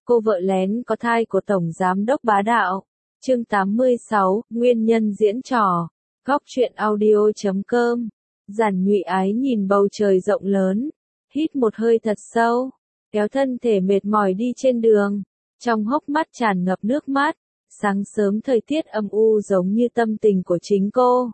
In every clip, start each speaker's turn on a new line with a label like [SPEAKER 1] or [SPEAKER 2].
[SPEAKER 1] Cô vợ lén có thai của Tổng Giám đốc bá đạo. Chương 86, Nguyên nhân diễn trò. Góc truyện audio.com. Giản Nhụy Ái nhìn bầu trời rộng lớn, hít một hơi thật sâu, kéo thân thể mệt mỏi đi trên đường, trong hốc mắt tràn ngập nước mắt. Sáng sớm thời tiết âm u giống như tâm tình của chính cô.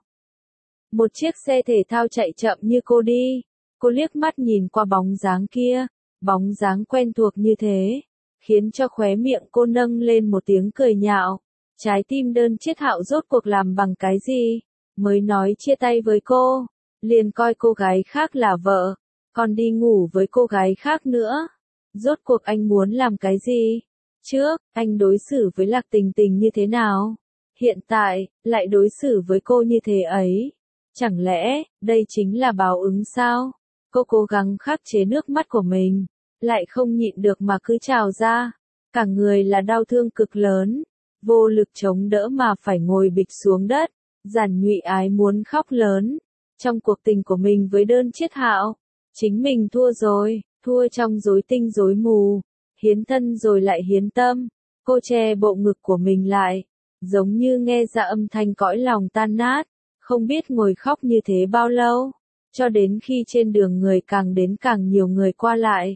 [SPEAKER 1] Một chiếc xe thể thao chạy chậm như cô đi, cô liếc mắt nhìn qua bóng dáng kia, bóng dáng quen thuộc như thế, khiến cho khóe miệng cô nâng lên một tiếng cười nhạo. Trái tim Đơn Chiết Hạo rốt cuộc làm bằng cái gì, mới nói chia tay với cô, liền coi cô gái khác là vợ, còn đi ngủ với cô gái khác nữa. Rốt cuộc anh muốn làm cái gì? Trước, anh đối xử với Lạc Tình Tình như thế nào? Hiện tại, lại đối xử với cô như thế ấy. Chẳng lẽ, đây chính là báo ứng sao? Cô cố gắng khắc chế nước mắt của mình, lại không nhịn được mà cứ trào ra. Cả người là đau thương cực lớn, vô lực chống đỡ mà phải ngồi bịch xuống đất. Giản Nhụy Ái muốn khóc lớn. Trong cuộc tình của mình với Đơn Chiết Hạo, chính mình thua rồi, thua trong rối tinh rối mù, hiến thân rồi lại hiến tâm. Cô che bộ ngực của mình lại, giống như nghe ra âm thanh cõi lòng tan nát, không biết ngồi khóc như thế bao lâu, cho đến khi trên đường người càng đến càng nhiều người qua lại.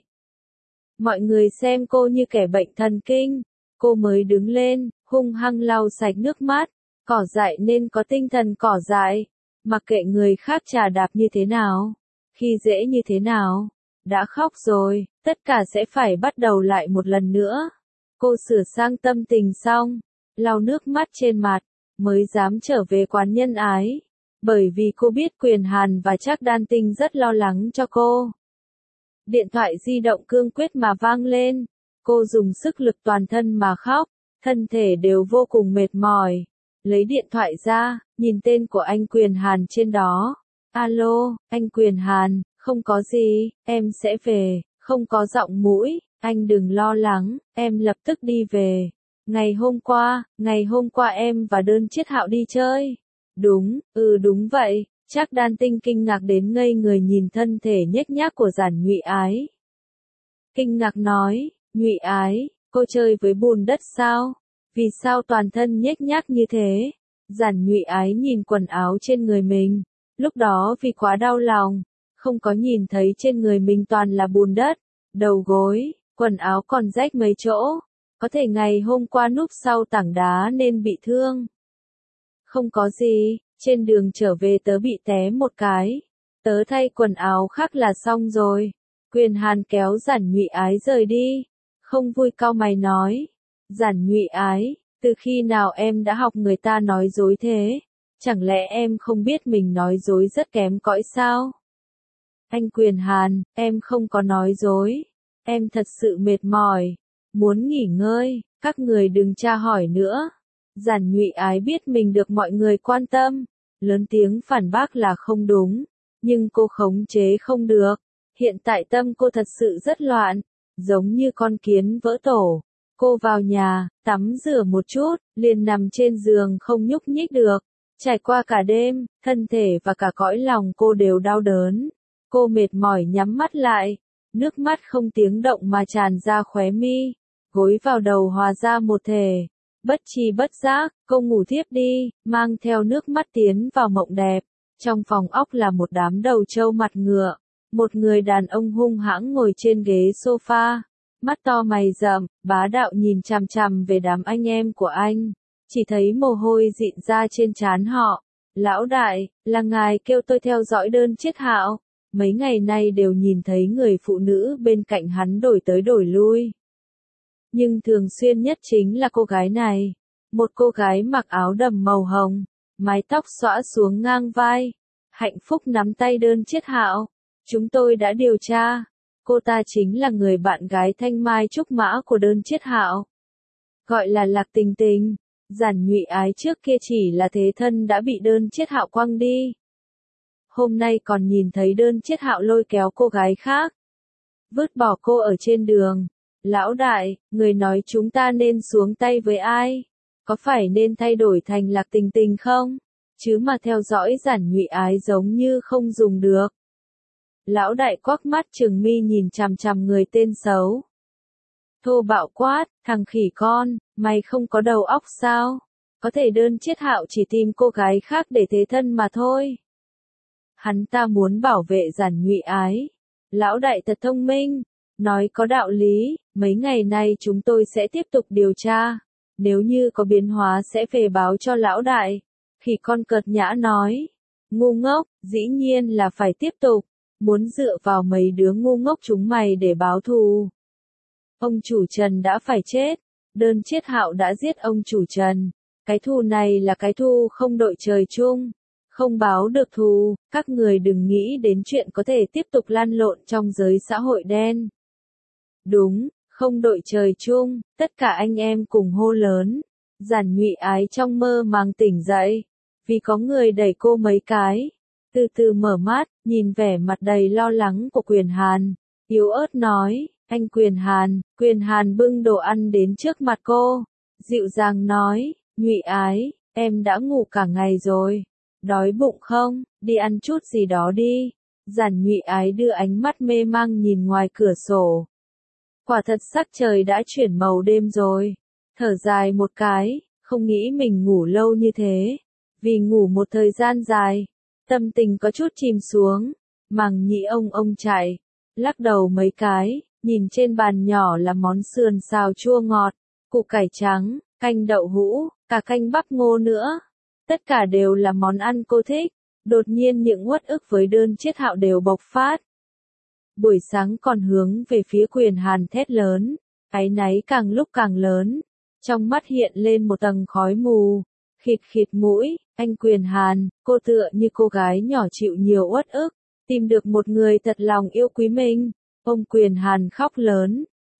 [SPEAKER 1] Mọi người xem cô như kẻ bệnh thần kinh, cô mới đứng lên, hung hăng lau sạch nước mắt. Cỏ dại nên có tinh thần cỏ dại, mặc kệ người khác chà đạp như thế nào, khi dễ như thế nào, đã khóc rồi, tất cả sẽ phải bắt đầu lại một lần nữa. Cô sửa sang tâm tình xong, lau nước mắt trên mặt, mới dám trở về quán Nhân Ái, bởi vì cô biết Quyền Hàn và Trác Đan Tinh rất lo lắng cho cô. Điện thoại di động cương quyết mà vang lên, cô dùng sức lực toàn thân mà khóc, thân thể đều vô cùng mệt mỏi. Lấy điện thoại ra, nhìn tên của anh Quyền Hàn trên đó. Alo, anh Quyền Hàn, không có gì, em sẽ về, không có giọng mũi, anh đừng lo lắng, em lập tức đi về. Ngày hôm qua em và Đơn Chiết Hạo đi chơi. Đúng vậy. Trác Đan Tinh kinh ngạc đến ngây người nhìn thân thể nhếch nhác của Giản Nhụy Ái. Kinh ngạc nói, Nhụy Ái, cô chơi với bùn đất sao? Vì sao toàn thân nhếch nhác như thế? Giản Nhụy Ái nhìn quần áo trên người mình, lúc đó vì quá đau lòng, không có nhìn thấy trên người mình toàn là bùn đất, đầu gối, quần áo còn rách mấy chỗ, có thể ngày hôm qua núp sau tảng đá nên bị thương. Không có gì, trên đường trở về tớ bị té một cái, tớ thay quần áo khác là xong rồi. Quyền Hàn kéo Giản Nhụy Ái rời đi, không vui cau mày nói. Giản Nhụy Ái, từ khi nào em đã học người ta nói dối thế? Chẳng lẽ em không biết mình nói dối rất kém cỏi sao? Anh Quyền Hàn, em không có nói dối. Em thật sự mệt mỏi, muốn nghỉ ngơi, các người đừng tra hỏi nữa. Giản Nhụy Ái biết mình được mọi người quan tâm, lớn tiếng phản bác là không đúng, nhưng cô khống chế không được. Hiện tại tâm cô thật sự rất loạn, giống như con kiến vỡ tổ. Cô vào nhà, tắm rửa một chút, liền nằm trên giường không nhúc nhích được. Trải qua cả đêm, thân thể và cả cõi lòng cô đều đau đớn. Cô mệt mỏi nhắm mắt lại, nước mắt không tiếng động mà tràn ra khóe mi, gối vào đầu hòa ra một thể. Bất tri bất giác, cô ngủ thiếp đi, mang theo nước mắt tiến vào mộng đẹp. Trong phòng óc là một đám đầu trâu mặt ngựa, một người đàn ông hung hãng ngồi trên ghế sofa. Mắt to mày rậm, bá đạo nhìn chằm chằm về đám anh em của anh, chỉ thấy mồ hôi dịn ra trên trán họ. Lão đại, là ngài kêu tôi theo dõi Đơn Chiết Hạo, mấy ngày nay đều nhìn thấy người phụ nữ bên cạnh hắn đổi tới đổi lui. Nhưng thường xuyên nhất chính là cô gái này, một cô gái mặc áo đầm màu hồng, mái tóc xõa xuống ngang vai, hạnh phúc nắm tay Đơn Chiết Hạo. Chúng tôi đã điều tra. Cô ta chính là người bạn gái thanh mai trúc mã của Đơn Chiết Hạo, gọi là Lạc Tình Tình. Giản Nhụy Ái trước kia chỉ là thế thân đã bị Đơn Chiết Hạo quăng đi. Hôm nay còn nhìn thấy Đơn Chiết Hạo lôi kéo cô gái khác, vứt bỏ cô ở trên đường. Lão đại, người nói chúng ta nên xuống tay với ai? Có phải nên thay đổi thành Lạc Tình Tình không? Chứ mà theo dõi Giản Nhụy Ái giống như không dùng được. Lão đại quắc mắt trừng mi nhìn chằm chằm người tên xấu. thô bạo quát, thằng khỉ con, mày không có đầu óc sao? Có thể đơn Chiết Hạo chỉ tìm cô gái khác để thế thân mà thôi. Hắn ta muốn bảo vệ Giản Nhụy Ái. Lão đại thật thông minh, nói có đạo lý, mấy ngày nay chúng tôi sẽ tiếp tục điều tra. Nếu như có biến hóa sẽ về báo cho lão đại. Khỉ con cợt nhã nói. Ngu ngốc, dĩ nhiên là phải tiếp tục. Muốn dựa vào mấy đứa ngu ngốc chúng mày để báo thù. Ông chủ Trần đã phải chết. Đơn Chiết Hạo đã giết ông chủ Trần. Cái thù này là cái thù không đội trời chung. Không báo được thù, các người đừng nghĩ đến chuyện có thể tiếp tục lăn lộn trong giới xã hội đen. Đúng, không đội trời chung, tất cả anh em cùng hô lớn. Giản Nhụy Ái trong mơ màng tỉnh dậy, vì có người đẩy cô mấy cái. Từ từ mở mắt, nhìn vẻ mặt đầy lo lắng của Quyền Hàn, yếu ớt nói, anh Quyền Hàn bưng đồ ăn đến trước mặt cô, dịu dàng nói, Nhụy Ái, em đã ngủ cả ngày rồi, đói bụng không, đi ăn chút gì đó đi. Giản Nhụy Ái đưa ánh mắt mê mang nhìn ngoài cửa sổ. Quả thật sắc trời đã chuyển màu đêm rồi, thở dài một cái, không nghĩ mình ngủ lâu như thế, vì ngủ một thời gian dài, tâm tình có chút chìm xuống, màng nhĩ ông chạy, lắc đầu mấy cái, nhìn trên bàn nhỏ là món sườn xào chua ngọt, củ cải trắng, canh đậu hũ, cả canh bắp ngô nữa. Tất cả đều là món ăn cô thích, đột nhiên những uất ức với Đơn Chiết Hạo đều bộc phát. Buổi sáng còn hướng về phía Quyền Hàn thét lớn, áy náy càng lúc càng lớn, trong mắt hiện lên một tầng khói mù, khịt khịt mũi, anh Quyền Hàn, cô tựa như cô gái nhỏ chịu nhiều uất ức, tìm được một người thật lòng yêu quý mình. Ông Quyền Hàn khóc lớn,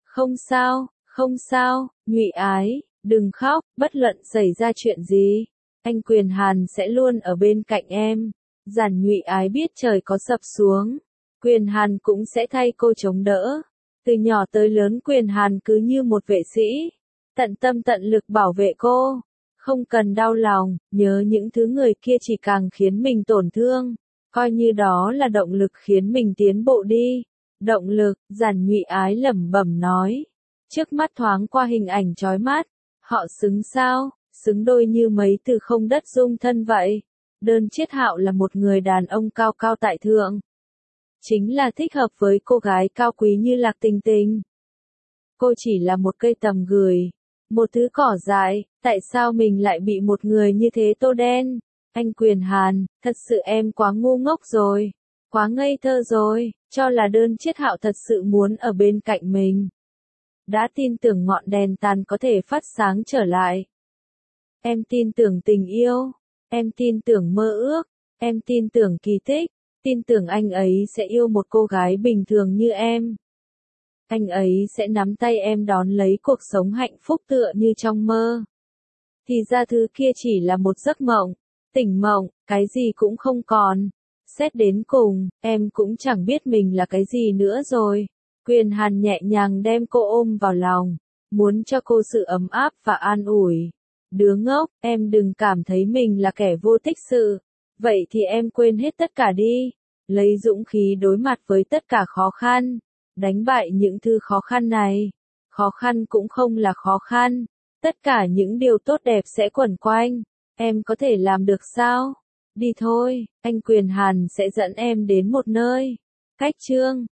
[SPEAKER 1] không sao, Nhụy Ái, đừng khóc, bất luận xảy ra chuyện gì, anh Quyền Hàn sẽ luôn ở bên cạnh em. Giản Nhụy Ái biết trời có sập xuống, Quyền Hàn cũng sẽ thay cô chống đỡ. Từ nhỏ tới lớn Quyền Hàn cứ như một vệ sĩ, tận tâm tận lực bảo vệ cô. Không cần đau lòng, nhớ những thứ người kia chỉ càng khiến mình tổn thương. Coi như đó là động lực khiến mình tiến bộ đi. Động lực, Giản Nhụy Ái lẩm bẩm nói. Trước mắt thoáng qua hình ảnh chói mắt. Họ xứng sao, xứng đôi như mấy từ không đất dung thân vậy. Đơn Chiết Hạo là một người đàn ông cao cao tại thượng. Chính là thích hợp với cô gái cao quý như Lạc Tình Tình. Cô chỉ là một cây tầm gửi, một thứ cỏ dại, tại sao mình lại bị một người như thế tô đen? Anh Quyền Hàn, thật sự em quá ngu ngốc rồi, quá ngây thơ rồi, cho là Đơn Chiết Hạo thật sự muốn ở bên cạnh mình. Đã tin tưởng ngọn đèn tàn có thể phát sáng trở lại. Em tin tưởng tình yêu, em tin tưởng mơ ước, em tin tưởng kỳ tích, tin tưởng anh ấy sẽ yêu một cô gái bình thường như em. Anh ấy sẽ nắm tay em đón lấy cuộc sống hạnh phúc tựa như trong mơ. Thì ra thứ kia chỉ là một giấc mộng, tỉnh mộng, cái gì cũng không còn. Xét đến cùng, em cũng chẳng biết mình là cái gì nữa rồi. Quyền Hàn nhẹ nhàng đem cô ôm vào lòng, muốn cho cô sự ấm áp và an ủi. Đứa ngốc, em đừng cảm thấy mình là kẻ vô tích sự. Vậy thì em quên hết tất cả đi. Lấy dũng khí đối mặt với tất cả khó khăn. Đánh bại những thứ khó khăn này. Khó khăn cũng không là khó khăn. Tất cả những điều tốt đẹp sẽ quẩn quanh. Em có thể làm được sao? Đi thôi, anh Quyền Hàn sẽ dẫn em đến một nơi. Cách chương